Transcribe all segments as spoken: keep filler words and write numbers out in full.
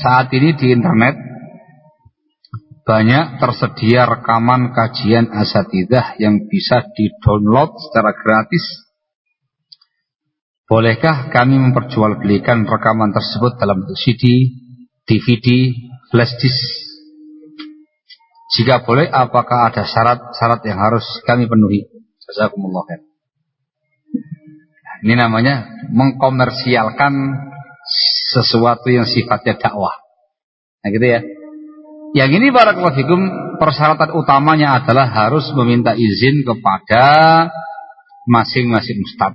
Saat ini di internet banyak tersedia rekaman kajian asatidzah yang bisa di-download secara gratis. Bolehkah kami memperjualbelikan rekaman tersebut dalam bentuk C D, D V D, flash disk? Jika boleh, apakah ada syarat-syarat yang harus kami penuhi? Jazakumullah khair. Ini namanya mengkomersialkan sesuatu yang sifatnya dakwah. Nah gitu ya. Yang ini barakallahu fikum, persyaratan utamanya adalah harus meminta izin kepada masing-masing ustaz.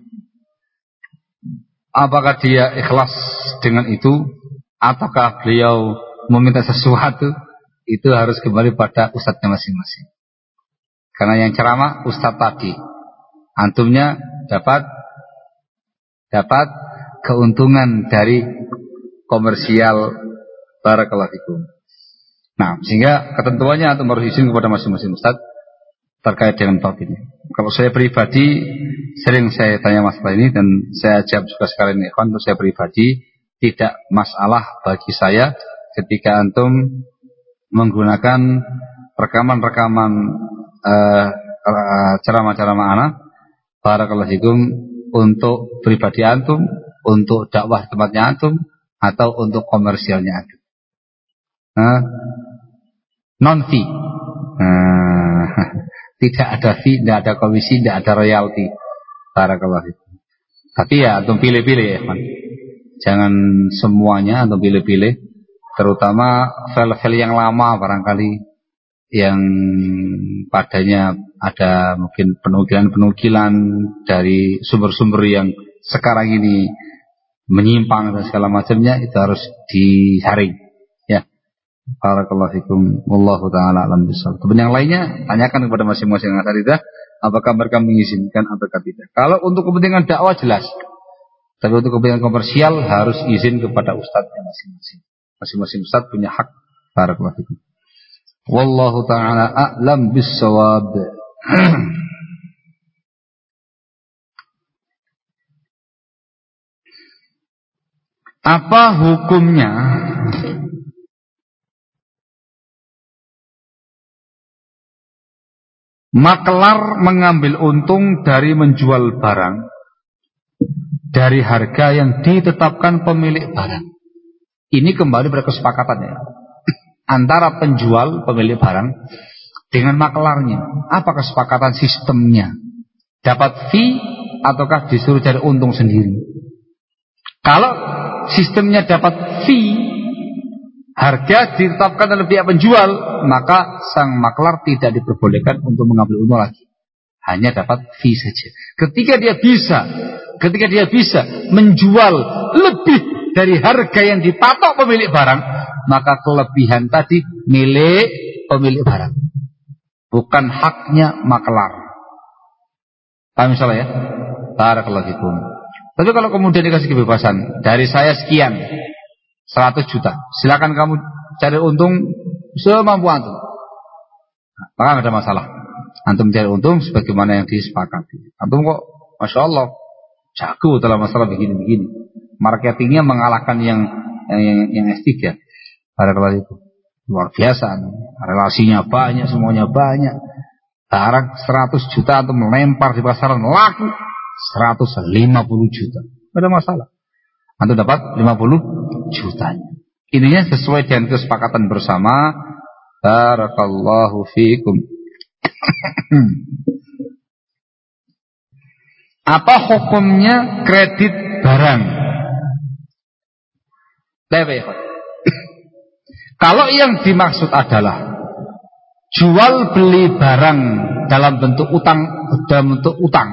Apakah dia ikhlas dengan itu, ataukah beliau meminta sesuatu, itu harus kembali pada ustaznya masing-masing. Karena yang ceramah ustaz tadi, antumnya dapat dapat keuntungan dari komersial barakallahu fikum. Nah, sehingga ketentuannya antum harus izin kepada masing-masing ustaz terkait dengan bab ini. Kalau saya pribadi sering saya tanya masalah ini dan saya jawab juga sekalian ikhwan, untuk saya pribadi tidak masalah bagi saya ketika antum menggunakan rekaman-rekaman uh, uh, ceramah-ceramah anak barakallahu fikum untuk pribadi antum, untuk dakwah tempatnya antum, atau untuk komersialnya antum. Nah, non fee. Nah, tidak ada fee, tidak ada komisi, tidak ada royalti. Barakallahu fikum. Tapi ya antum pilih-pilih ya, man. Jangan semuanya antum pilih-pilih, terutama file-file yang lama barangkali yang padanya ada mungkin penukilan-penukilan dari sumber-sumber yang sekarang ini menyimpang dan segala macamnya, itu harus disaring ya. Barakallahu fikum, wallahu taala alam bissawab. Kemudian yang lainnya tanyakan kepada masing-masing asatidzah apakah mereka mengizinkan ataukah tidak. Kalau untuk kepentingan dakwah jelas, tapi untuk kepentingan komersial harus izin kepada ustadznya masing-masing. Masing-masing ustadz punya hak. Barakallahu fikum. Wallahu ta'ala a'lam bis-shawab. Apa hukumnya maklar mengambil untung dari menjual barang dari harga yang ditetapkan pemilik barang? Ini kembali pada kesepakatan ya, antara penjual pemilik barang dengan maklarnya. Apa kesepakatan sistemnya? Dapat fee ataukah disuruh cari untung sendiri? Kalau sistemnya dapat fee, harga ditetapkan oleh pihak penjual, maka sang maklar tidak diperbolehkan untuk mengambil untung lagi, hanya dapat fee saja. Ketika dia bisa, ketika dia bisa menjual lebih dari harga yang dipatok pemilik barang, maka kelebihan tadi milik pemilik barang, bukan haknya maklar. Paham salah ya? Barakallahu fikum. Tapi kalau kemudian dikasih kebebasan, dari saya sekian, seratus juta, silakan kamu cari untung semampu antum, maka nggak ada masalah. Antum cari untung sebagaimana yang disepakati. Antum kok masya Allah jago dalam masalah begini-begini, marketingnya mengalahkan yang yang yang, yang S tiga. Barakallahu fikum. Luar biasa, relasinya banyak, semuanya banyak. Barang seratus juta antum melempar di pasaran, laku seratus lima puluh juta, tidak ada masalah. Antum dapat lima puluh jutanya. Ininya sesuai dengan kesepakatan bersama. Barakallahu fikum. Apa hukumnya kredit barang? Kalau yang dimaksud adalah jual beli barang dalam bentuk utang, dalam bentuk utang,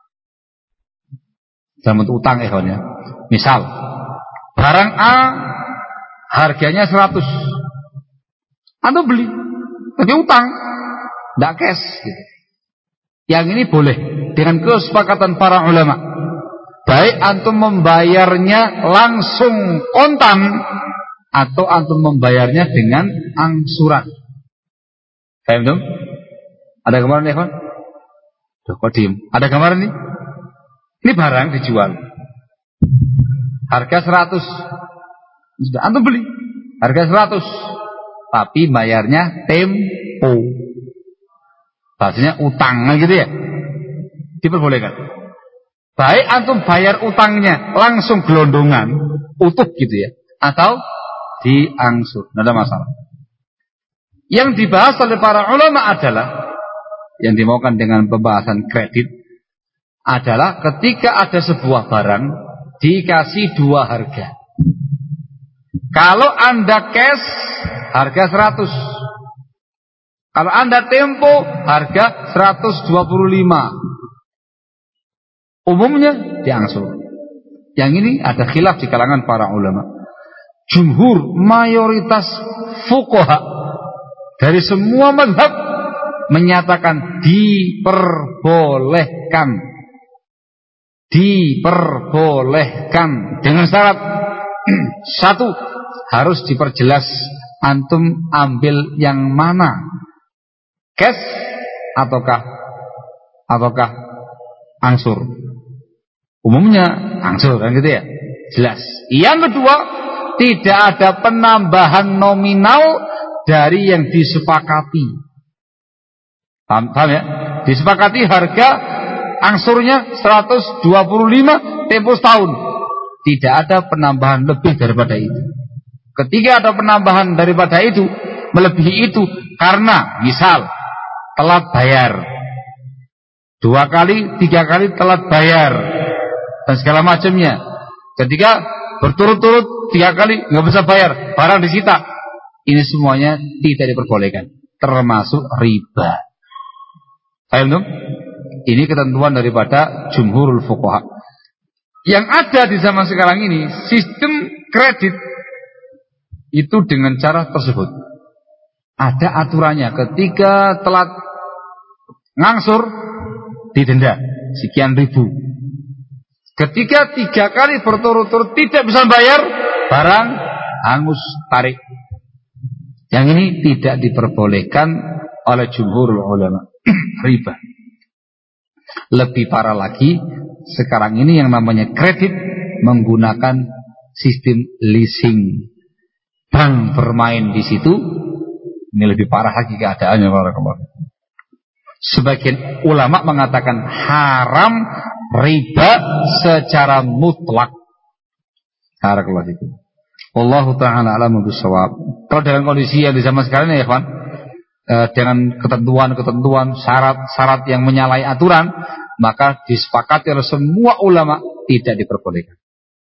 dalam bentuk utang ya, misal barang A harganya seratus, Anda beli tapi utang, tidak cash gitu. Yang ini boleh dengan kesepakatan para ulama, baik antum membayarnya langsung kontan atau antum membayarnya dengan angsuran. Paham dong? Ada gambaran ya kawan? Duh, kok diem? Ada gambaran nih? Ini barang dijual harga seratus, sudah antum beli harga seratus, tapi bayarnya tempo. Bahasanya utang gitu ya. Diperbolehkan. Baik antum bayar utangnya langsung gelondongan, utuh gitu ya, atau diangsur, tidak ada masalah. Yang dibahas oleh para ulama adalah, yang dimaukan dengan pembahasan kredit adalah ketika ada sebuah barang dikasih dua harga. Kalau Anda cash harga seratus, kalau Anda tempo harga seratus dua puluh lima. Umumnya diangsur. Yang ini ada khilaf di kalangan para ulama. Jumhur, mayoritas fuqaha dari semua mazhab menyatakan diperbolehkan. Diperbolehkan dengan syarat satu, harus diperjelas antum ambil yang mana, cash ataukah ataukah angsur. Umumnya angsur kan gitu ya, jelas. Yang kedua, tidak ada penambahan nominal dari yang disepakati. Paham, paham ya? Disepakati harga angsurnya seratus dua puluh lima tempo setahun. Tidak ada penambahan lebih daripada itu. Ketika ada penambahan daripada itu, melebihi itu karena misal telat bayar, dua kali, tiga kali telat bayar dan segala macamnya. Ketika berturut-turut tiga kali nggak bisa bayar, barang disita. Ini semuanya tidak diperbolehkan, termasuk riba. Paham dong? Ini ketentuan daripada jumhurul fuqaha. Yang ada di zaman sekarang ini, sistem kredit itu dengan cara tersebut. Ada aturannya, ketika telat ngangsur didenda sekian ribu. Ketika tiga kali berturut-turut tidak bisa bayar, barang hangus, tarik. Yang ini tidak diperbolehkan oleh jumhurul ulama. Riba. Lebih parah lagi, sekarang ini yang namanya kredit menggunakan sistem leasing. Bank bermain di situ. Ini lebih parah lagi keadaannya para kembali. Sebagian ulama mengatakan haram riba secara mutlak. Barakallahu fikum. Wallahu ta'ala a'lamu bissawab. Kalau dalam kondisi yang di zaman sekarang ya kawan, eh, dengan ketentuan-ketentuan syarat-syarat yang menyalahi aturan, maka disepakati oleh semua ulama tidak diperbolehkan.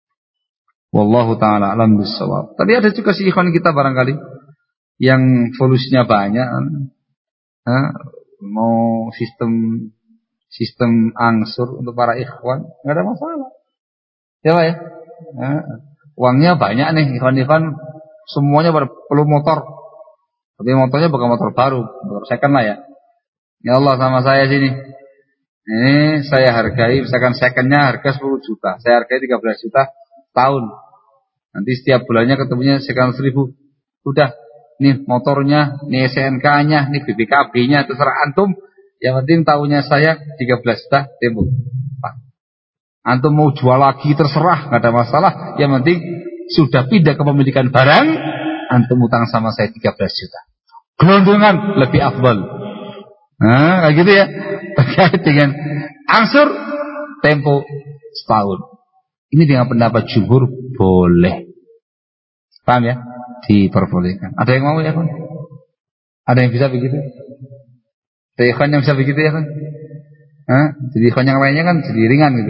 Wallahu ta'ala a'lamu bissawab. Tapi ada juga si ikhwan kita barangkali yang volusinya banyak, eh, mau sistem sistem angsur untuk para ikhwan, nggak ada masalah. Ya Pak ya. Nah, uangnya banyak nih ikhwan-ikhwan, semuanya perlu motor. Tapi motornya bukan motor baru, motor second lah ya. Ya Allah sama saya sini. Ini saya hargai, misalkan secondnya harga sepuluh juta, saya hargai tiga belas juta tahun. Nanti setiap bulannya ketemunya sekian seribu. Udah, nih motornya, nih S N K-nya, nih B P K B-nya, terserah antum. Yang penting tahunya saya tiga belas juta tempo. Pak, antum mau jual lagi terserah, nggak ada masalah. Yang penting sudah pindah kepemilikan barang, antum utang sama saya tiga belas juta. Gelondongan lebih afdal. Nah, kayak gitu ya. Terkait dengan angsur tempo setahun. Ini dengan pendapat jumhur boleh. Paham ya? Diperbolehkan. Ada yang mau ya kan? Ada yang bisa begitu? Ada ikhwan yang bisa begitu ya kan? Hah? Jadi ikhwan yang lainnya kan jadi ringan gitu.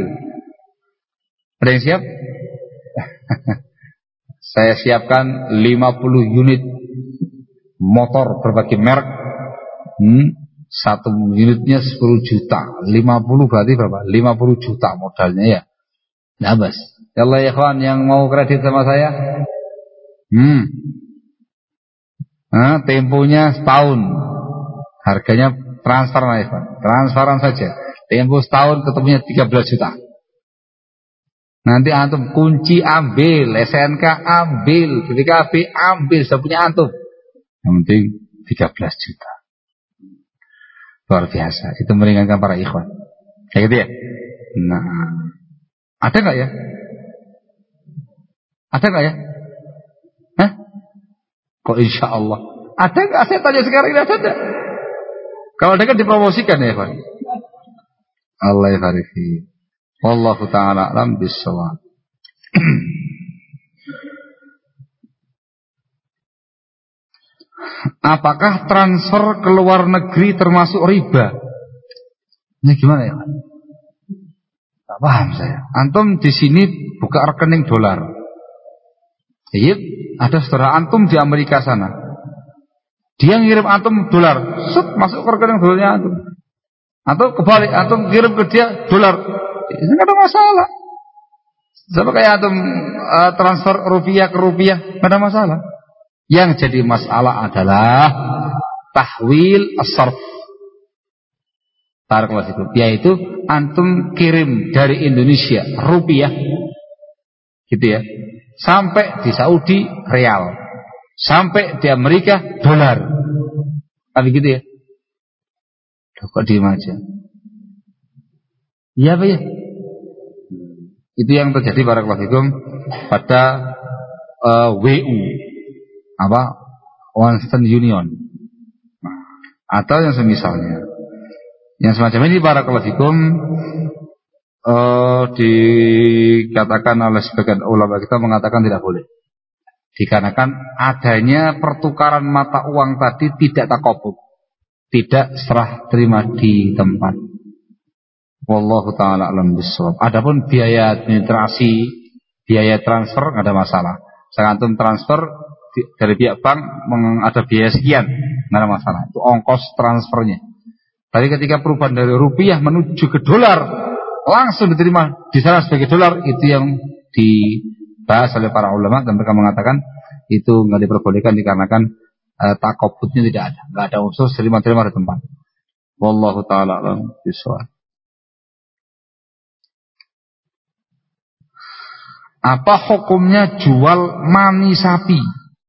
Ada yang siap? Saya siapkan lima puluh unit motor berbagai merek. Hmm, satu unitnya sepuluh juta. lima puluh berarti berapa? lima puluh juta modalnya ya. Nah, bas. Ya Allah ya ikhwan yang mau kredit sama saya. Hmm. Nah, temponya setahun. Harganya transfer lah ikhwan. Transferan saja. Tempo setahun ketemunya tiga belas juta. Nanti antum kunci ambil, S N K ambil, B P K B ambil, sudah punya antum. Yang penting tiga belas juta. Luar biasa. Itu meringankan para ikhwan. Kayak gitu ya. Nah, ada nggak ya? Ada nggak ya? Hah? Kok insya Allah? Ada nggak? Saya tanya sekarang ini ada nggak? Kalau ada kan dipromosikan ya Pak. Allah ya farifi. Wallahu ta'ala alam bisawab. Apakah transfer ke luar negeri termasuk riba? Ini gimana ya? Tak paham saya. Antum di sini buka rekening dolar. Iya, ada saudara antum di Amerika sana. Dia ngirim antum dolar, set masuk ke rekening dolarnya antum. Atau kebalik, antum kirim ke dia dolar, itu nggak ada masalah. Sama kayak antum uh, transfer rupiah ke rupiah, nggak ada masalah. Yang jadi masalah adalah tahwil as-sarf. Barakallahu fikum. Yaitu antum kirim dari Indonesia rupiah, gitu ya, sampai di Saudi real, sampai di Amerika dolar, kan gitu ya? Kok diem aja? Iya apa ya? Itu yang terjadi barakallahu fikum pada uh, W U, apa, Western Union, atau yang semisalnya. Yang semacam ini barakallahu fikum uh, dikatakan oleh sebagian ulama kita mengatakan tidak boleh. Dikarenakan adanya pertukaran mata uang tadi tidak takobut, tidak serah terima di tempat. Wallahu ta'ala alam bisawab. Adapun biaya administrasi, biaya transfer nggak ada masalah. Sekarang transfer dari pihak bank ada biaya sekian, nggak ada masalah. Itu ongkos transfernya. Tapi ketika perubahan dari rupiah menuju ke dolar langsung diterima di sana sebagai dolar, itu yang dibahas oleh para ulama dan mereka mengatakan itu nggak diperbolehkan dikarenakan uh, takobutnya tidak ada, nggak ada unsur terima-terima di tempat. Wallahu ta'ala alam bisawab. Apa hukumnya jual mani sapi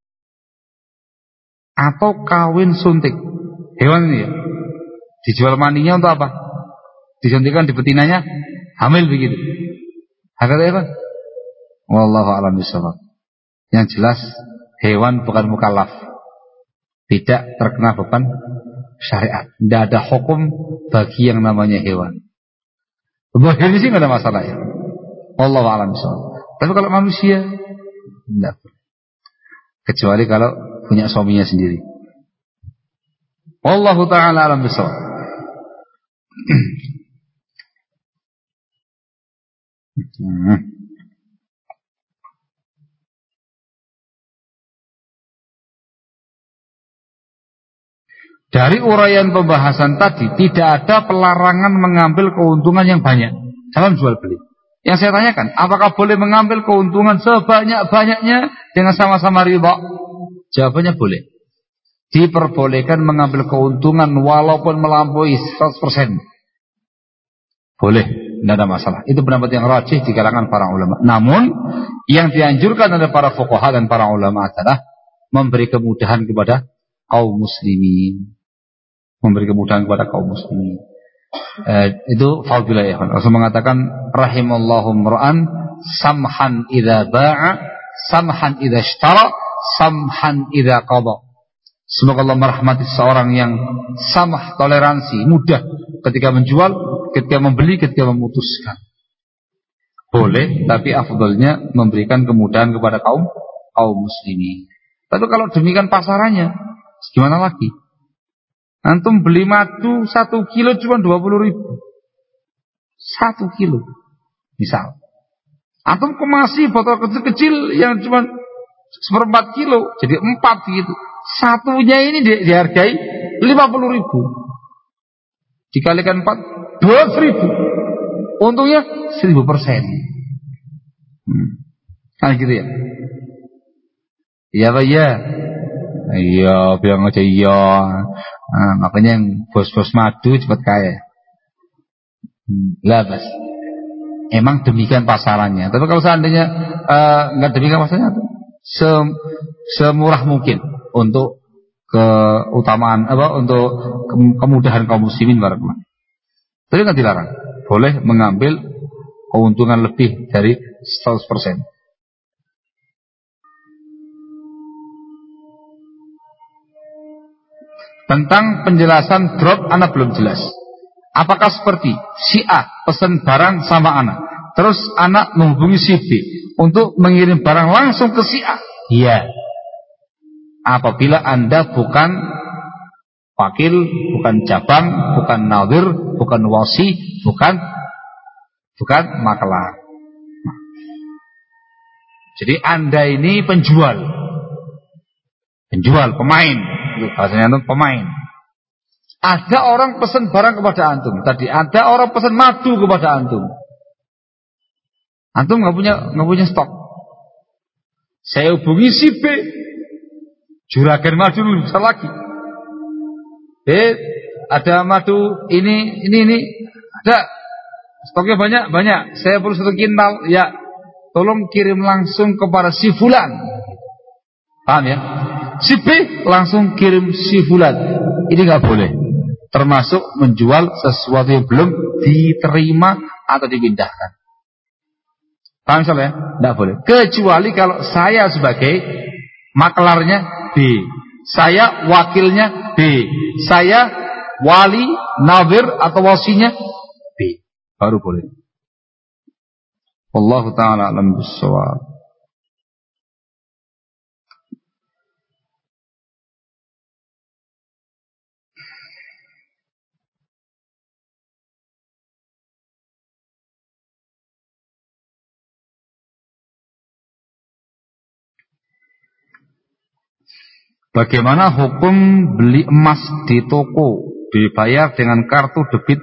atau kawin suntik hewan ini ya? Dijual maninya untuk apa? Disuntikkan di betinanya, hamil begitu. Hakikatnya apa? Wallahu a'lam bishawab. Yang jelas hewan bukan mukallaf, tidak terkena beban syariat. Tidak ada hukum bagi yang namanya hewan. Bagian ini sih nggak ada masalah ya. Wallahu a'lam bishawab. Tapi kalau manusia, tidak. Kecuali kalau punya suaminya sendiri. Wallahu ta'ala a'lam bishawab. Hmm. Dari uraian pembahasan tadi tidak ada pelarangan mengambil keuntungan yang banyak dalam jual beli. Yang saya tanyakan, apakah boleh mengambil keuntungan sebanyak-banyaknya dengan sama-sama riba? Jawabannya boleh. Diperbolehkan mengambil keuntungan walaupun melampaui seratus persen. Boleh, tidak ada masalah. Itu pendapat yang rajih di kalangan para ulama. Namun yang dianjurkan oleh para fuqaha dan para ulama adalah memberi kemudahan kepada kaum muslimin. Memberi kemudahan kepada kaum muslimin. Eh, itu fadhilah ya. Rasul mengatakan rahimallahu mar'an samhan idza ba'a, samhan idza ishtara, samhan idza qada. Semoga Allah merahmati seorang yang samah, toleransi, mudah ketika menjual, ketika membeli, ketika memutuskan. Boleh, tapi afdalnya memberikan kemudahan kepada kaum kaum muslimin. Tapi kalau demikian pasarannya, gimana lagi? Antum beli madu satu kilo cuma dua puluh ribu, satu kilo, misal. Antum kemasi botol kecil-kecil yang cuma seperempat kilo, jadi empat gitu. Satunya ini di, dihargai lima puluh ribu, dikalikan empat, dua ratus ribu. Untungnya seribu persen. Hmm. Kan gitu ya? Iya Pak ya? Iya, bilang aja iya. Nah, makanya yang bos-bos madu cepat kaya. Hmm. Lah bas. Emang demikian pasarannya. Tapi kalau seandainya uh, nggak demikian pasarannya, sem semurah mungkin untuk keutamaan apa, untuk kemudahan kaum muslimin barakallahu. Tapi nggak dilarang, boleh mengambil keuntungan lebih dari seratus persen. Tentang penjelasan drop anak belum jelas. Apakah seperti si A pesan barang sama anak, terus anak menghubungi si B untuk mengirim barang langsung ke si A? Iya. Apabila Anda bukan wakil, bukan cabang, bukan nadir, bukan wasi, bukan bukan makelar. Jadi Anda ini penjual, penjual, pemain. Bahasanya itu pemain. Ada orang pesan barang kepada antum. Tadi ada orang pesan madu kepada antum. Antum nggak punya nggak punya stok. Saya hubungi si B, juragan madu lebih besar lagi. Eh, ada madu ini ini ini ada stoknya banyak banyak. Saya perlu satu kintal. Ya, tolong kirim langsung kepada si Fulan. Paham ya? Si B langsung kirim si Fulan. Ini nggak boleh. Termasuk menjual sesuatu yang belum diterima atau dipindahkan. Paham soalnya? Nggak boleh. Kecuali kalau saya sebagai maklarnya B, saya wakilnya B, saya wali, nadir atau wasinya B, baru boleh. Wallahu ta'ala alam bissawab. Bagaimana hukum beli emas di toko dibayar dengan kartu debit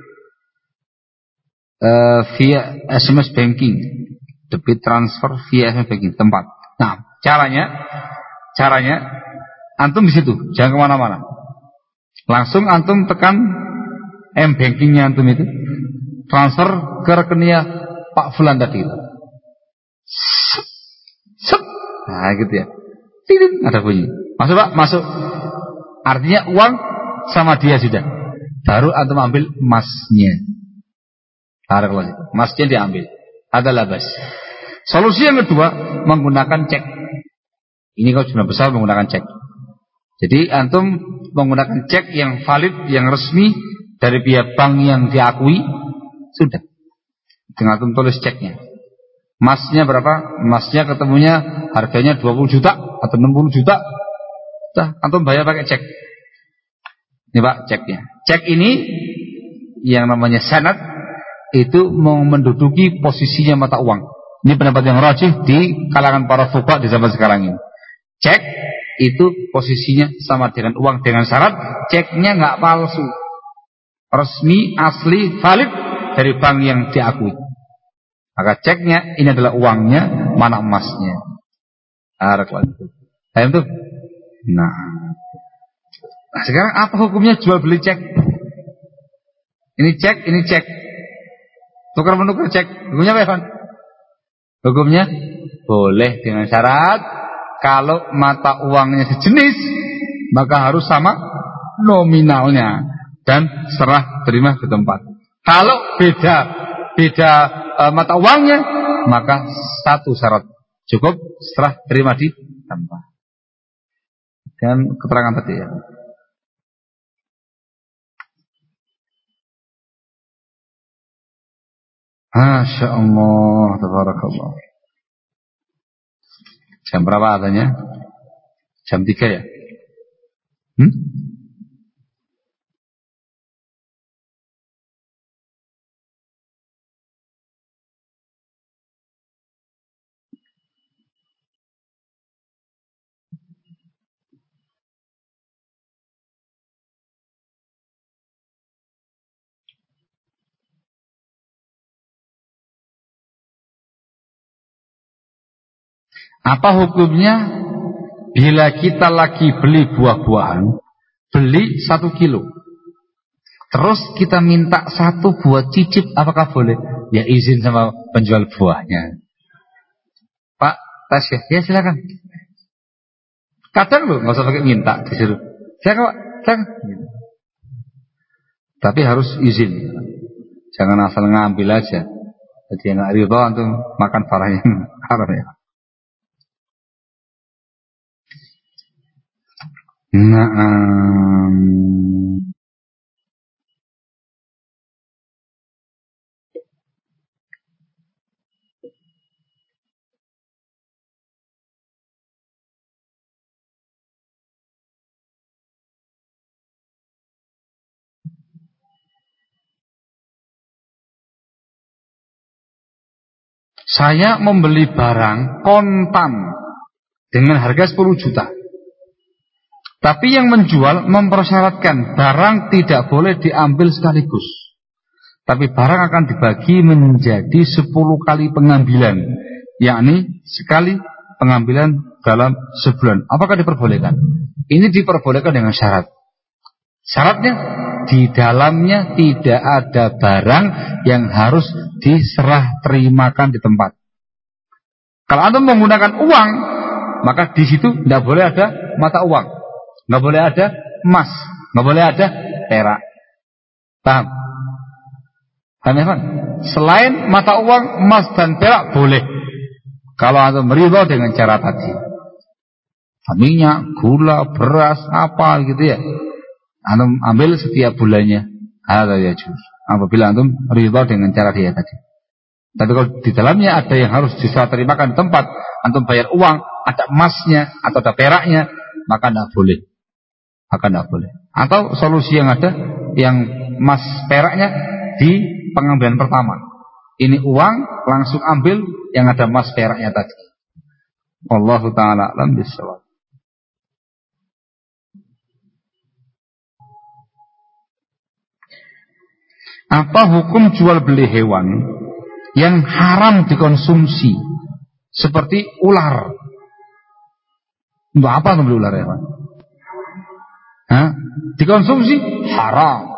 uh, via S M S banking, debit transfer via S M S banking tempat. Nah, caranya, caranya antum di situ, jangan kemana-mana. Langsung antum tekan M bankingnya antum itu, transfer ke rekeningnya Pak Fulan tadi itu. Nah, gitu ya. Tidin, ada bunyi. Masuk Pak, masuk. Artinya uang sama dia sudah. Baru antum ambil emasnya. Barakallahu. Emasnya diambil. Ada labas. Solusi yang kedua, menggunakan cek. Ini kalau jumlah besar menggunakan cek. Jadi antum menggunakan cek yang valid, yang resmi dari pihak bank yang diakui, sudah. Tinggal antum tulis ceknya. Emasnya berapa? Emasnya ketemunya harganya dua puluh juta atau enam puluh juta. Sudah, antum bayar pakai cek. Ini Pak ceknya. Cek ini yang namanya sanad itu mau menduduki posisinya mata uang. Ini pendapat yang rajih di kalangan para fuqaha di zaman sekarang ini. Cek itu posisinya sama dengan uang dengan syarat ceknya nggak palsu, resmi, asli, valid dari bank yang diakui. Maka ceknya ini adalah uangnya, mana emasnya. Araklah itu. Paham tuh? Nah. Nah, sekarang apa hukumnya jual beli cek? Ini cek, ini cek. Tukar menukar cek. Hukumnya apa ya, Pak? Hukumnya boleh dengan syarat kalau mata uangnya sejenis, maka harus sama nominalnya dan serah terima ke tempat. Kalau beda beda e, mata uangnya, maka satu syarat cukup serah terima di tempat. Dan keterangan tadi ya. Masya Allah, tabarakallah. Jam berapa adanya? Jam tiga ya? Hmm? Apa hukumnya bila kita lagi beli buah-buahan, beli satu kilo, terus kita minta satu buah cicip, apakah boleh? Ya izin sama penjual buahnya. Pak, tas ya? Ya silakan. Kadang loh nggak usah pakai minta, disuruh. Silakan Pak, silakan. Tapi harus izin. Jangan asal ngambil aja. Jadi yang nggak ridho antum makan barang yang haram ya. Nah, um, Saya membeli barang kontan dengan harga sepuluh juta. Tapi yang menjual mempersyaratkan barang tidak boleh diambil sekaligus. Tapi barang akan dibagi menjadi sepuluh kali pengambilan, yakni sekali pengambilan dalam sebulan. Apakah diperbolehkan? Ini diperbolehkan dengan syarat. Syaratnya di dalamnya tidak ada barang yang harus diserah terimakan di tempat. Kalau antum menggunakan uang, maka di situ tidak boleh ada mata uang, nggak boleh ada emas, nggak boleh ada perak. Paham? Paham ya, Pak? Selain mata uang, emas dan perak boleh. Kalau antum ridho dengan cara tadi, minyak, gula, beras, apa gitu ya, antum ambil setiap bulannya, ada ya juz. Apabila antum ridho dengan cara dia tadi. Tapi kalau di dalamnya ada yang harus diserah terimakan di tempat, antum bayar uang, ada emasnya atau ada peraknya, maka tidak boleh. Maka tidak boleh. Atau solusi yang ada, yang emas peraknya di pengambilan pertama. Ini uang langsung ambil yang ada emas peraknya tadi. Wallahu taala a'lam bishawab. Apa hukum jual beli hewan yang haram dikonsumsi seperti ular? Untuk apa beli ular ya, Pak? Hah? Dikonsumsi haram.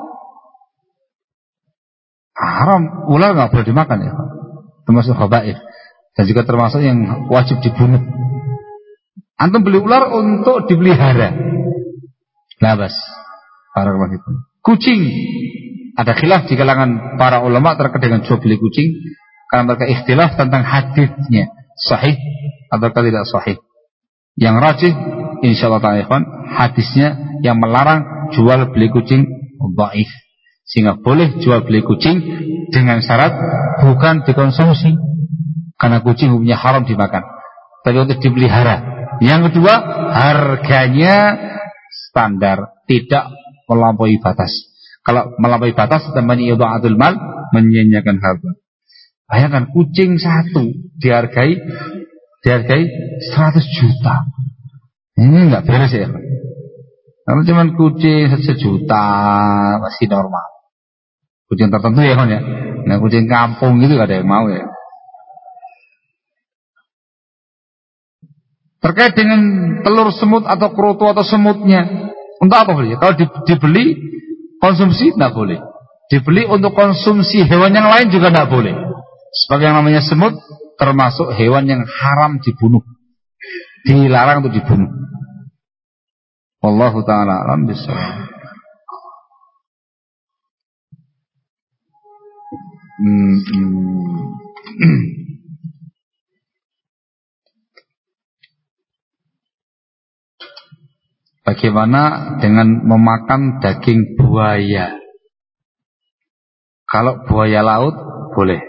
Haram, ular nggak boleh dimakan ya, Pak. Termasuk khaba'ith dan juga termasuk yang wajib dibunuh. Antum beli ular untuk dipelihara. Labas. Barakallahu. Kucing. Ada khilaf di kalangan para ulama terkait dengan jual beli kucing, karena mereka ikhtilaf tentang hadisnya sahih atau tidak sahih. Yang rajih insyaallah ta'ala ikhwan, hadisnya yang melarang jual beli kucing dhaif. Sehingga boleh jual beli kucing dengan syarat bukan dikonsumsi, karena kucing hukumnya haram dimakan, tapi untuk dipelihara. Yang kedua, harganya standar, tidak melampaui batas. Kalau melampaui batas namanya idha'atul mal, menyia-nyiakan harta. Bayangkan kucing satu dihargai dihargai seratus juta. Ini enggak beres ya. Kalau cuma kucing sejuta masih normal. Kucing tertentu ya kan ya. Nah kucing kampung gitu gak ada yang mau ya. Terkait dengan telur semut atau kerutu atau semutnya, untuk apa beli? Kalau dibeli konsumsi tidak boleh. Dibeli untuk konsumsi hewan yang lain juga tidak boleh. Sebagai yang namanya semut termasuk hewan yang haram dibunuh, dilarang untuk dibunuh. Wallahu ta'ala a'lam bishawab. Hmm, hmm. Bagaimana dengan memakan daging buaya? Kalau buaya laut boleh.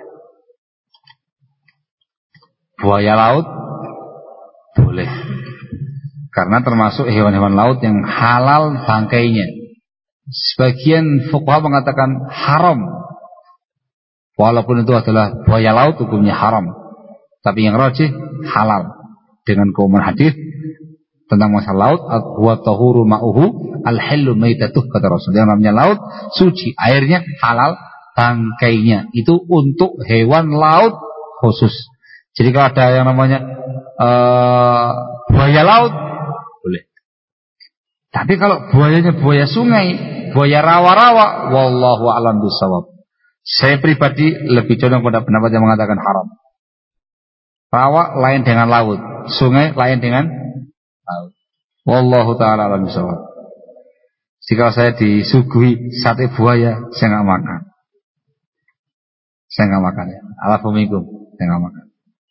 Buaya laut boleh. Karena termasuk hewan-hewan laut yang halal bangkainya. Sebagian fuqaha mengatakan haram, walaupun itu adalah buaya laut hukumnya haram. Tapi yang rajih halal dengan keumuman hadis tentang masalah laut, wa tahuru ma'uhu al-hillu maitatuh, kata Rasul. Yang namanya laut suci, airnya halal, bangkainya itu untuk hewan laut khusus. Jadi kalau ada yang namanya uh, buaya laut boleh. Tapi kalau buayanya buaya sungai, buaya rawa-rawa, wallahu a'lam bishawab. Saya pribadi lebih condong pada pendapat yang mengatakan haram. Rawa lain dengan laut, sungai lain dengan laut. Wallahu ta'ala a'lam bishawab. Jika saya disuguhi sate buaya, saya nggak makan. Saya nggak makan ya. Alafumikum, saya nggak makan.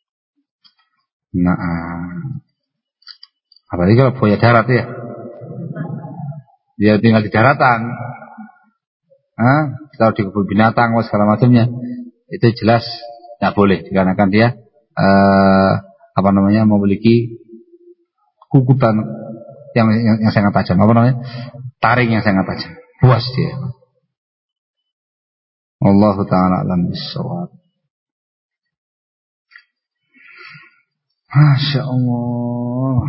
Nah, apalagi kalau buaya darat ya, dia tinggal di daratan. Hah? Kalau di kebun binatang atau segala macamnya, itu jelas tidak boleh, dikarenakan dia eh, apa namanya memiliki kukutan yang, yang yang sangat tajam, apa namanya, taring yang sangat tajam, buas dia. Wallahu ta'ala a'lam bishawab. Masya Allah.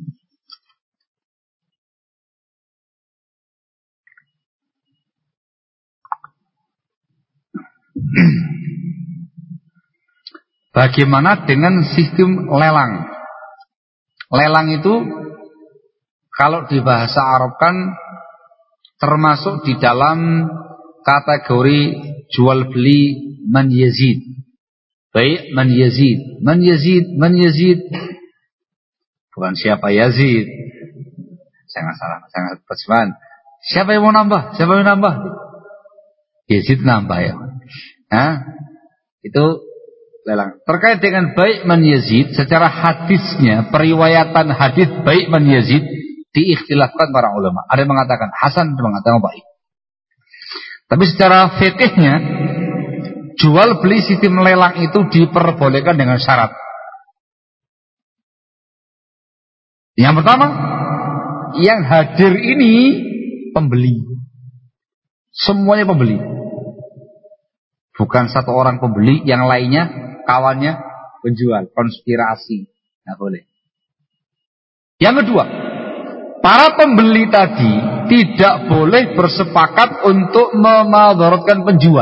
Bagaimana dengan sistem lelang? Lelang itu kalau di bahasa Arab kan termasuk di dalam kategori jual beli man yazid. Baik man yazid, man yazid, man yazid. Bukan siapa Yazid. Jangan salah, jangan terjemahan. Siapa yang mau nambah? Siapa yang mau nambah? Yazid nambah ya. Nah, itu lelang. Terkait dengan baik man yazid, secara hadisnya, periwayatan hadis baik man yazid diikhtilafkan para ulama. Ada yang mengatakan hasan, ada yang mengatakan baik. Tapi secara fikihnya, jual beli sistem lelang itu diperbolehkan dengan syarat. Yang pertama, yang hadir ini pembeli. Semuanya pembeli. Bukan satu orang pembeli, yang lainnya kawannya penjual, konspirasi. Nggak boleh. Yang kedua, para pembeli tadi tidak boleh bersepakat untuk memadaratkan penjual.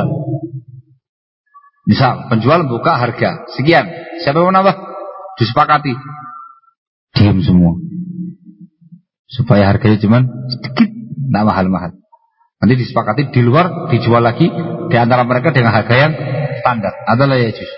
Misal, penjual buka harga sekian, siapa yang mau nambah? Disepakati. Diam semua. Supaya harganya cuma sedikit, tidak mahal-mahal. Nanti disepakati di luar dijual lagi di antara mereka dengan harga yang standar. Adalah ya juz.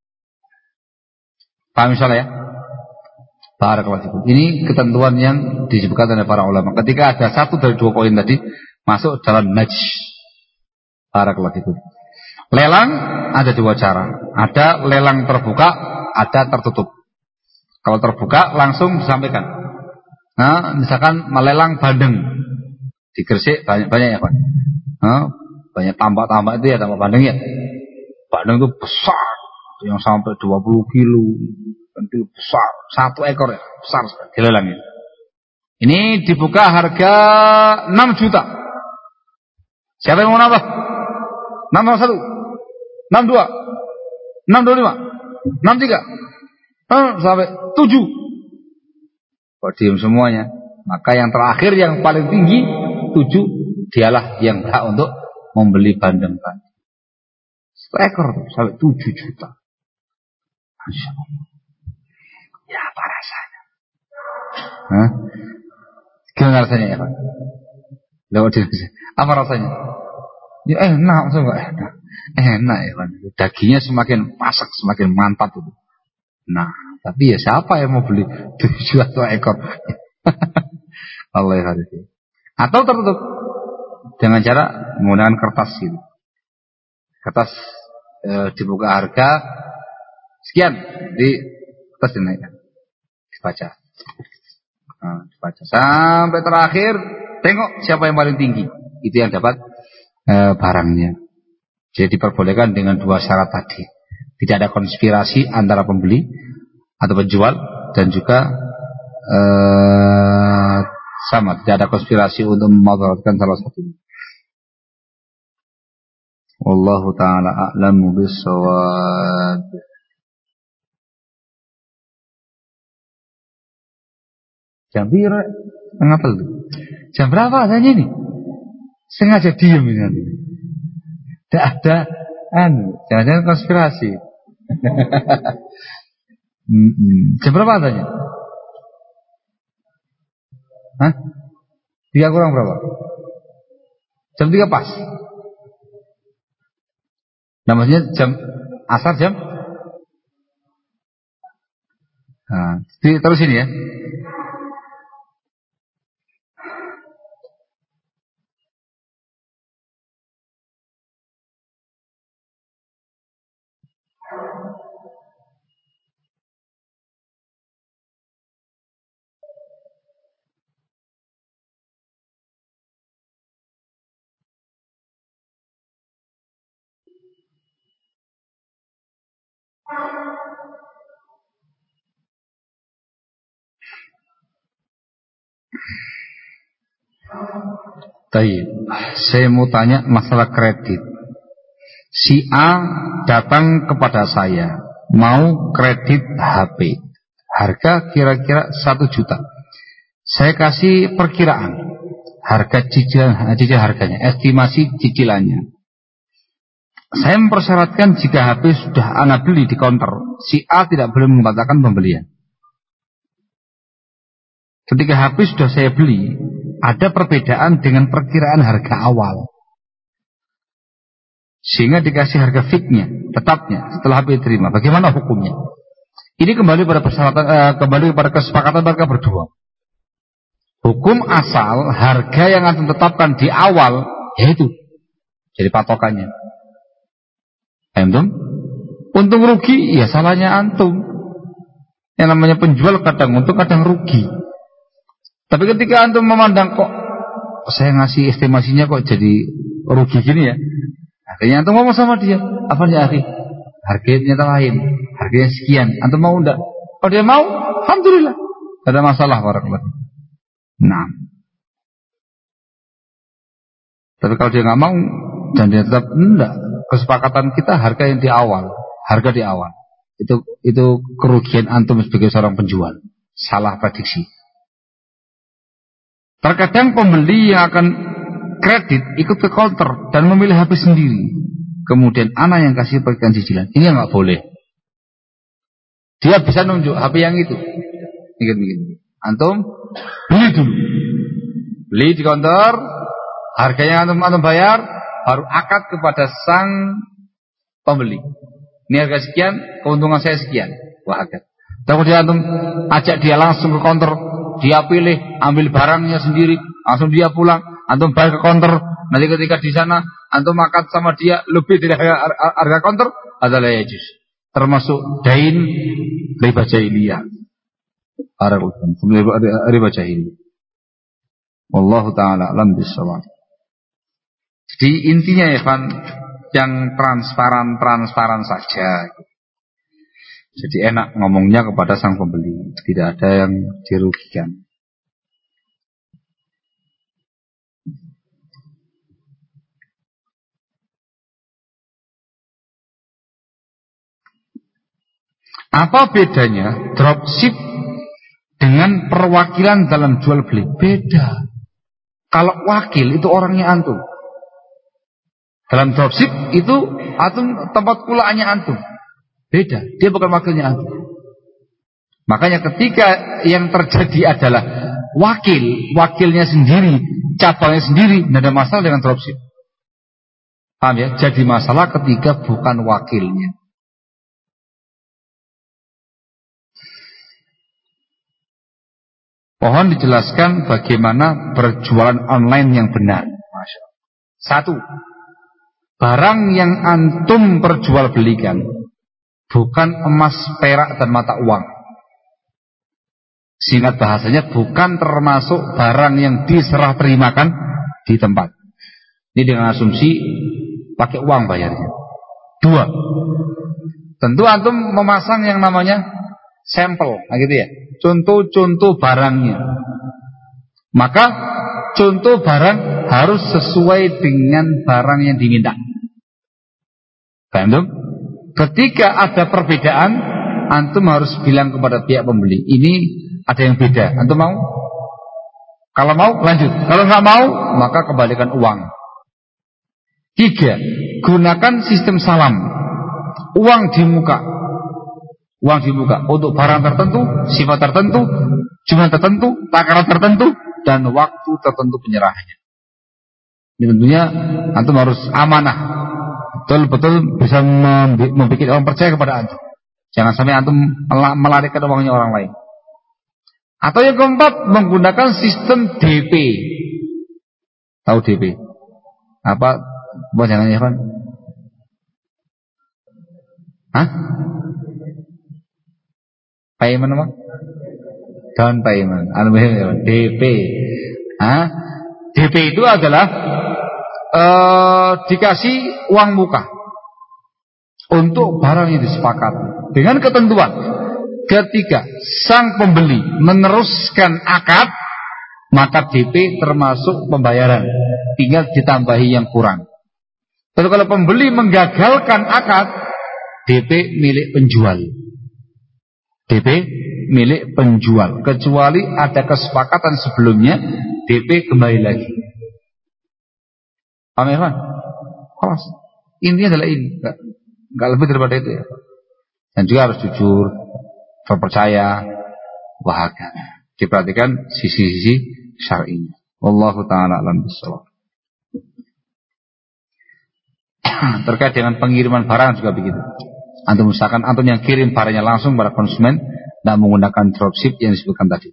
Paham misalnya ya? Barakallahu. Ini ketentuan yang disebutkan oleh para ulama. Ketika ada satu dari dua poin tadi masuk dalam najs. Barakallahu. Lelang ada dua cara. Ada lelang terbuka, ada tertutup. Kalau terbuka langsung disampaikan. Nah, misalkan melelang bandeng. Di Gresik banyak-banyak ya Pak. Nah, banyak tambak-tambak itu ya, tambak bandeng ya. Bandeng itu besar, yang sampai dua puluh kilo, itu besar, satu ekor ya, besar sekali dilelangin. Ini dibuka harga enam juta. Siapa yang mau nambah? enam satu, enam dua, enam dua lima, enam tiga, sampai tujuh. Kok diam semuanya? Maka yang terakhir yang paling tinggi tujuh, dialah yang hak untuk membeli bandeng tadi. Satu ekor sampai tujuh juta. Masya Allah. Ya apa rasanya? Hah? Gimana rasanya ya Pak? Lewat di apa rasanya? Ya enak, maksudnya enggak enak. Enak ya Pak. Dagingnya semakin pasak, semakin mantap itu. Nah, tapi ya siapa yang mau beli tujuh atau ekor? Allah ya hadirin. Atau tertutup dengan cara menggunakan kertas gitu. Kertas e, dibuka harga sekian, di kertas dinaikkan, dibaca, nah, dibaca sampai terakhir. Tengok siapa yang paling tinggi, itu yang dapat e, barangnya. Jadi diperbolehkan dengan dua syarat tadi. Tidak ada konspirasi antara pembeli atau penjual, dan juga e, sama, tidak ada konspirasi untuk memadaratkan salah satunya. Wallahu ta'ala a'lamu bis-shawab. Jam berapa? Setengah telu. Jam berapa adanya ini? Sengaja diam ini nanti. Tidak ada anu, jangan-jangan konspirasi. Jam berapa adanya? Hah? Tiga kurang berapa? Jam tiga pas. Nah maksudnya jam asar jam? Nah, terus ini ya. Baik, saya mau tanya masalah kredit. Si A datang kepada saya mau kredit H P. H harga kira-kira satu juta. Saya kasih perkiraan harga cicilan, cicilan harganya, estimasi cicilannya. Saya mempersyaratkan jika H P sudah ana beli di counter, si A tidak boleh membatalkan pembelian. Ketika H P sudah saya beli, ada perbedaan dengan perkiraan harga awal, sehingga dikasih harga fixnya, tetapnya setelah H P diterima. Bagaimana hukumnya? Ini kembali pada persyaratan, eh, kembali pada kesepakatan mereka berdua. Hukum asal harga yang antum tetapkan di awal, yaitu jadi patokannya. Antum, untung rugi, ya salahnya antum. Yang namanya penjual kadang untung kadang rugi. Tapi ketika antum memandang kok saya ngasih estimasinya kok jadi rugi gini ya, akhirnya antum ngomong sama dia, apa ya akhi, harganya ternyata lain, harganya sekian, antum mau enggak? Kalau dia mau, alhamdulillah, tidak ada masalah barakallahu. Nah, tapi kalau dia nggak mau dan dia tetap enggak, kesepakatan kita harga yang di awal, harga di awal itu itu kerugian antum sebagai seorang penjual, salah prediksi. Terkadang pembeli yang akan kredit ikut ke counter dan memilih H P sendiri, kemudian anak yang kasih perkiraan cicilan, ini nggak boleh. Dia bisa nunjuk H P yang itu, mikir-mikir. Antum beli dulu, beli di counter, harganya antum antum bayar, baru akad kepada sang pembeli. Ini harga sekian, keuntungan saya sekian. Wah, akad. Kemudian antum ajak dia langsung ke counter, dia pilih, ambil barangnya sendiri, langsung dia pulang, antum bayar ke counter. Nanti ketika di sana antum akad sama dia lebih dari harga, harga counter, adalah yajuz, termasuk dain riba jahiliyah. Riba jahiliyah. Wallahu ta'ala alam bissawab. Jadi intinya ya kan, yang transparan-transparan saja. Jadi enak ngomongnya kepada sang pembeli, tidak ada yang dirugikan. Apa bedanya dropship dengan perwakilan dalam jual beli? Beda. Kalau wakil itu orangnya antum. Dalam dropship itu antum tempat pulaannya antum. Beda, dia bukan wakilnya antum. Makanya ketika yang terjadi adalah wakil, wakilnya sendiri, cabangnya sendiri, tidak ada masalah dengan dropship. Paham ya? Jadi masalah ketika bukan wakilnya. Mohon dijelaskan bagaimana berjualan online yang benar. Masya Allah. Satu, barang yang antum perjualbelikan bukan emas, perak, dan mata uang. Singkat bahasanya, bukan termasuk barang yang diserah terimakan di tempat. Ini dengan asumsi pakai uang bayarnya. Dua, tentu antum memasang yang namanya sampel, nah gitu ya, contoh-contoh barangnya. Maka contoh barang harus sesuai dengan barang yang diminta. Paham? Ketika ada perbedaan, antum harus bilang kepada pihak pembeli, ini ada yang beda, antum mau? Kalau mau lanjut, kalau nggak mau maka kembalikan uang. Tiga, gunakan sistem salam, uang di muka, uang di muka untuk barang tertentu, sifat tertentu, jumlah tertentu, takaran tertentu, dan waktu tertentu penyerahannya. Ini tentunya antum harus amanah, betul-betul bisa membuat orang percaya kepada antum. Jangan sampai antum melarikan uangnya orang lain. Atau yang keempat, menggunakan sistem D P. Tahu D P? Apa? Buat jangan ya kan? Hah? Payment apa? Down payment. D P. Hah? D P itu adalah uh, dikasih uang muka untuk barang yang disepakati dengan ketentuan. Ketika sang pembeli meneruskan akad, maka D P termasuk pembayaran, tinggal ditambahi yang kurang. Lalu kalau pembeli menggagalkan akad, D P milik penjual. D P milik penjual, kecuali ada kesepakatan sebelumnya D P kembali lagi. Paham ya, Pak? Kelas. Intinya adalah ini, enggak, enggak lebih daripada itu ya. Dan juga harus jujur, terpercaya, bahagia. Diperhatikan sisi-sisi syar'inya. Wallahu ta'ala a'lam bishawab. Terkait dengan pengiriman barang juga begitu. Antum misalkan antum yang kirim barangnya langsung pada konsumen, tidak menggunakan dropship yang disebutkan tadi.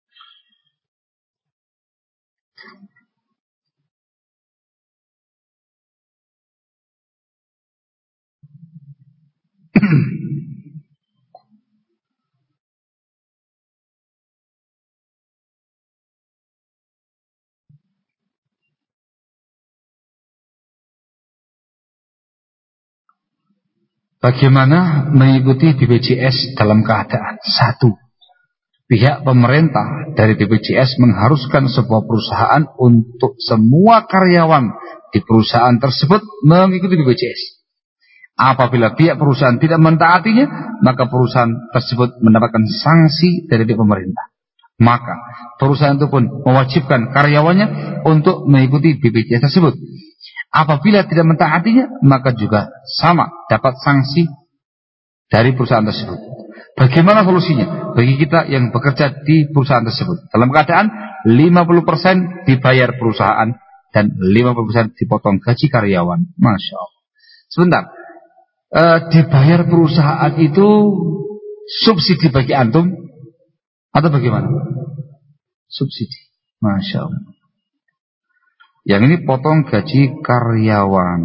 Bagaimana mengikuti B P J S dalam keadaan satu, pihak pemerintah dari B P J S mengharuskan sebuah perusahaan untuk semua karyawan di perusahaan tersebut mengikuti B P J S. Apabila pihak perusahaan tidak mentaatinya, maka perusahaan tersebut mendapatkan sanksi dari pihak pemerintah. Maka perusahaan itu pun mewajibkan karyawannya untuk mengikuti B P J S tersebut. Apabila tidak mentaatinya, maka juga sama dapat sanksi dari perusahaan tersebut. Bagaimana solusinya? Bagi kita yang bekerja di perusahaan tersebut, dalam keadaan lima puluh persen dibayar perusahaan dan lima puluh persen dipotong gaji karyawan. Masya Allah. Sebentar, e, dibayar perusahaan itu subsidi bagi antum atau bagaimana? Subsidi. Masya Allah. Yang ini potong gaji karyawan.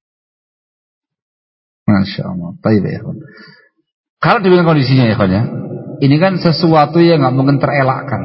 Masya Allah. Baik ya. Kalau demikian kondisinya ya, ya, ini kan sesuatu yang nggak mungkin terelakkan.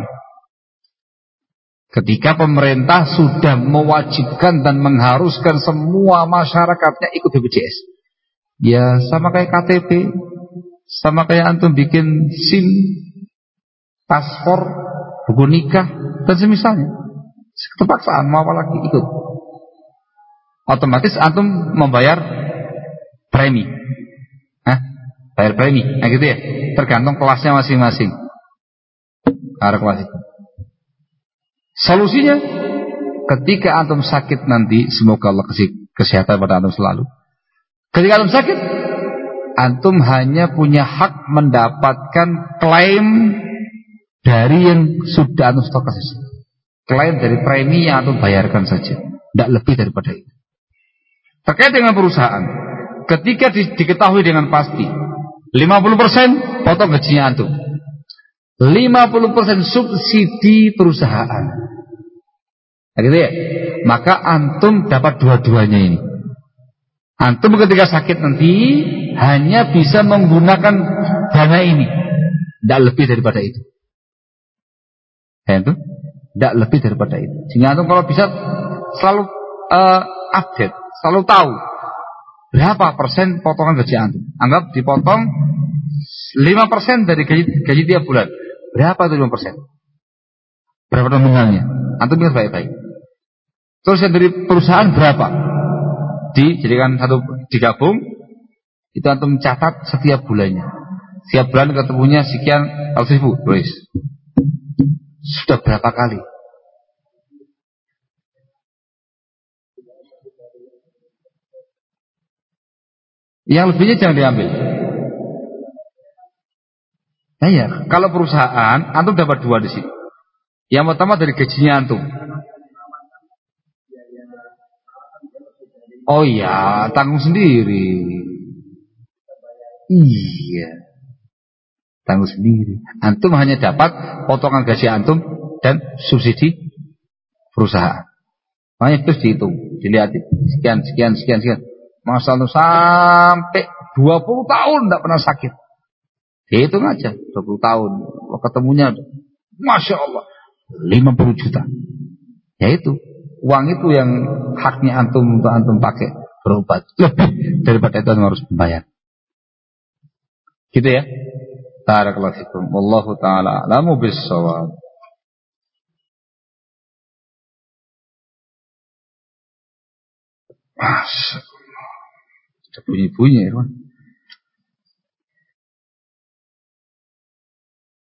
Ketika pemerintah sudah mewajibkan dan mengharuskan semua masyarakatnya ikut B P J S, ya sama kayak K T P, sama kayak antum bikin SIM, paspor, buku nikah dan semisalnya. Terpaksaan mau apa lagi ikut. Otomatis antum membayar premi. Hah? Bayar premi. Nah gitu ya. Tergantung kelasnya masing-masing. Ada kelas itu. Solusinya, ketika antum sakit nanti, semoga Allah kasih kesehatan pada antum selalu. Ketika antum sakit, antum hanya punya hak mendapatkan klaim dari yang sudah antum stokkan. Klaim dari premi yang antum bayarkan saja, tidak lebih daripada itu. Terkait dengan perusahaan, ketika di, diketahui dengan pasti lima puluh persen potong gajinya antum, lima puluh persen subsidi perusahaan, nah, gitu ya, maka antum dapat dua-duanya ini. Antum ketika sakit nanti hanya bisa menggunakan dana ini, tidak lebih daripada itu. Ya, itu tidak lebih daripada itu. Sehingga antum kalau bisa selalu uh, update, selalu tahu berapa persen potongan gaji antum. Anggap dipotong lima persen dari gaji, gaji tiap bulan. Berapa itu lima persen? Berapa nominalnya? Antum ingat baik-baik. Terus yang dari perusahaan berapa? Dijadikan satu, digabung, itu antum catat setiap bulannya. Setiap bulan ketemunya sekian ratus ribu, tulis. Sudah berapa kali? Yang lebihnya jangan diambil. Nah ya, kalau perusahaan antum dapat dua di sini. Yang pertama dari gajinya antum. Oh iya, tanggung sendiri. Iya, tanggung sendiri. Antum hanya dapat potongan gaji antum dan subsidi perusahaan. Makanya terus dihitung, dilihat sekian, sekian, sekian, sekian. Masa antum sampai dua puluh tahun tidak pernah sakit. Hitung aja, dua puluh tahun. Kalau ketemunya, Masya Allah, lima puluh juta. Ya itu, uang itu yang haknya antum untuk antum pakai berobat. Lebih daripada itu antum harus membayar. Gitu ya. Barakallahu fikum. Wallahu ta'ala a'lamu bis-shawab. Masya Allah. Ada bunyi-bunyi ya,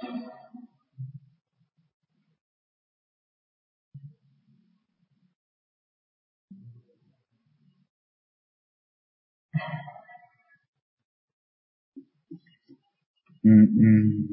Hmm.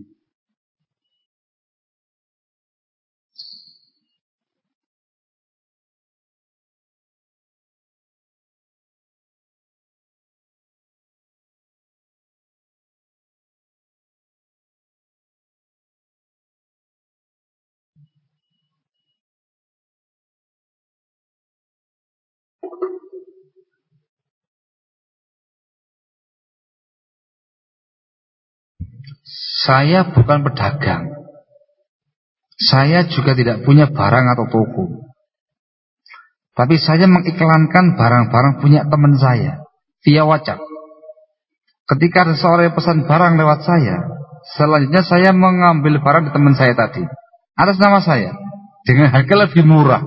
Saya bukan pedagang. Saya juga tidak punya barang atau toko. Tapi saya mengiklankan barang-barang punya teman saya via WhatsApp. Ketika seseorang pesan barang lewat saya, selanjutnya saya mengambil barang di teman saya tadi atas nama saya dengan harga lebih murah.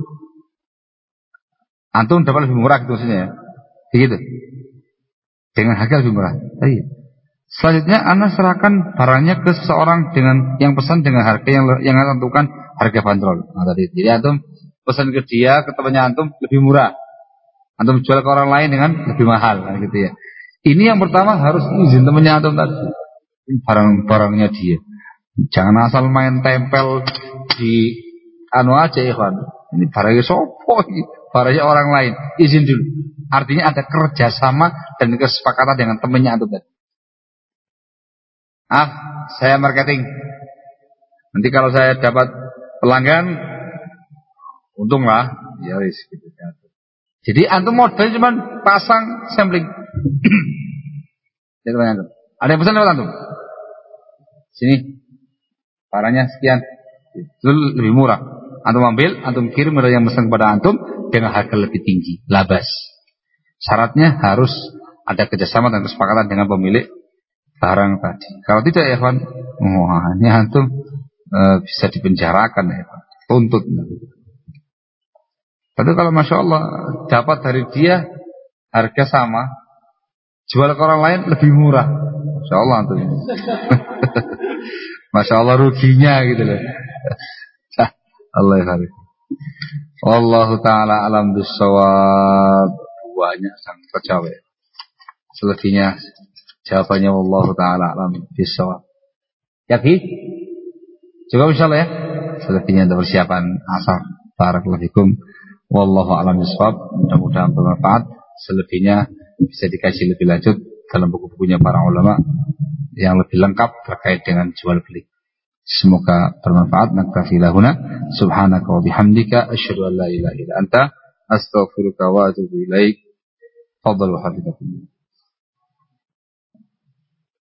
Antum dapat lebih murah gitu maksudnya ya. Begitu. Dengan harga lebih murah. Iya. Selanjutnya Anda serahkan barangnya ke seseorang dengan yang pesan dengan harga yang yang Anda tentukan harga bandrol. Nah, tadi. Jadi antum pesan ke dia, ke temannya antum lebih murah. Antum jual ke orang lain dengan lebih mahal, kan gitu ya. Ini yang pertama harus izin temannya antum tadi. Barang-barangnya dia. Jangan asal main tempel di anu aja ikhwan. Ini barangnya sopo, barangnya orang lain. Izin dulu. Artinya ada kerjasama dan kesepakatan dengan temannya antum tadi. Ah, saya marketing. Nanti kalau saya dapat pelanggan, untunglah, ya wis gitu. Jadi antum modal cuma pasang sampling. Ada yang pesan lewat antum? Sini, barangnya sekian, itu lebih murah. Antum ambil, antum kirim kepada yang pesan kepada antum dengan harga lebih tinggi, labas. Syaratnya harus ada kerjasama dan kesepakatan dengan pemilik barang tadi. Kalau tidak ya kan, wah ini antum e, bisa dipenjarakan ya kan, tuntut. Tapi kalau masya Allah dapat dari dia harga sama, jual ke orang lain lebih murah, masya Allah antum. Masya Allah ruginya gitu loh. Allah ya hari. Wallahu taala alam bissawab. Banyak sang tercapai. Selebihnya jawabannya wallahu taala alam bissawab. Yakin? Coba insyaallah ya. Selebihnya untuk persiapan asar. Barakallahu fikum. Wallahu alam bissawab. Mudah-mudahan bermanfaat. Selebihnya bisa dikaji lebih lanjut dalam buku-bukunya para ulama yang lebih lengkap terkait dengan jual beli. Semoga bermanfaat. Naktafi lahuna. Subhanaka wa bihamdika asyhadu an la ilaha illa anta astaghfiruka wa atubu ilaik. Fadhal wa hafizakum.